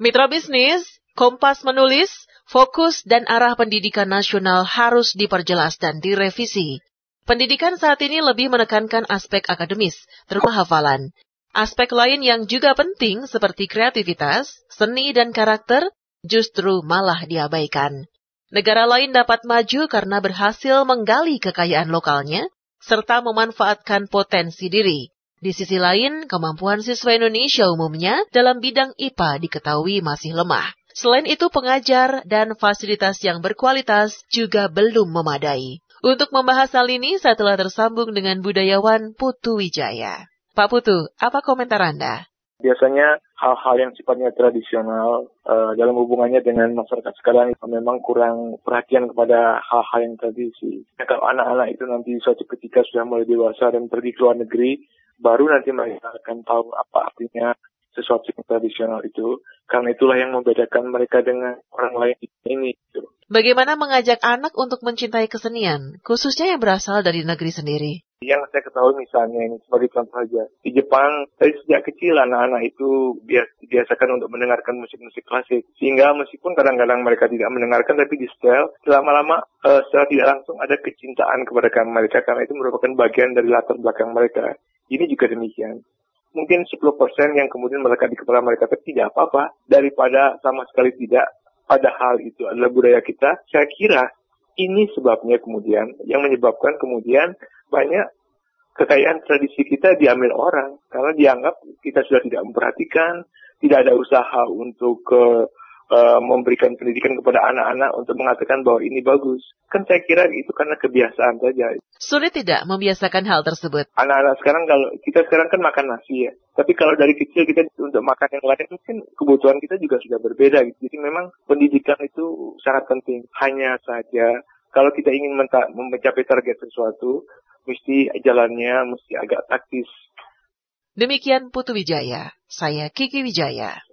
Mitra bisnis, Kompas menulis, fokus dan arah pendidikan nasional harus diperjelas dan direvisi. Pendidikan saat ini lebih menekankan aspek akademis, terutama hafalan. Aspek lain yang juga penting seperti kreativitas, seni dan karakter justru malah diabaikan. Negara lain dapat maju karena berhasil menggali kekayaan lokalnya, serta memanfaatkan potensi diri. Di sisi lain, kemampuan siswa Indonesia umumnya dalam bidang IPA diketahui masih lemah. Selain itu, pengajar dan fasilitas yang berkualitas juga belum memadai. Untuk membahas hal ini, saya telah tersambung dengan budayawan Putu Wijaya. Pak Putu, apa komentar Anda? Biasanya hal-hal yang sifatnya tradisional dalam hubungannya dengan masyarakat sekarang memang kurang perhatian kepada hal-hal yang tradisi. Kalau anak-anak itu nanti suatu ketika sudah mulai dewasa dan pergi ke luar negeri, baru nanti mereka akan tahu apa artinya sesuatu yang tradisional itu. Karena itulah yang membedakan mereka dengan orang lain ini. Bagaimana mengajak anak untuk mencintai kesenian, khususnya yang berasal dari negeri sendiri? Yang saya ketahui misalnya ini sebagai contoh saja. Di Jepang, dari sejak kecil anak-anak itu dibiasakan untuk mendengarkan musik-musik klasik. Sehingga meskipun kadang-kadang mereka tidak mendengarkan, tapi di setel, lama-lama secara tidak langsung ada kecintaan kepada mereka. Karena itu merupakan bagian dari latar belakang mereka. Ini juga demikian. Mungkin 10% yang kemudian melekat di kepala mereka, tapi tidak apa-apa. Daripada sama sekali tidak, padahal itu adalah budaya kita, saya kira ini sebabnya kemudian, yang menyebabkan kemudian banyak kekayaan tradisi kita diambil orang. Karena dianggap kita sudah tidak memperhatikan, tidak ada usaha untuk memberikan pendidikan kepada anak-anak untuk mengatakan bahwa ini bagus. Kan saya kira itu karena kebiasaan saja. Sulit tidak membiasakan hal tersebut? Anak-anak sekarang, kalau kita sekarang kan makan nasi ya. Tapi kalau dari kecil kita untuk makan yang lain, mungkin kebutuhan kita juga sudah berbeda. Jadi memang pendidikan itu sangat penting. Hanya saja kalau kita ingin mencapai target sesuatu, mesti jalannya mesti agak taktis. Demikian Putu Wijaya, saya Kiki Wijaya.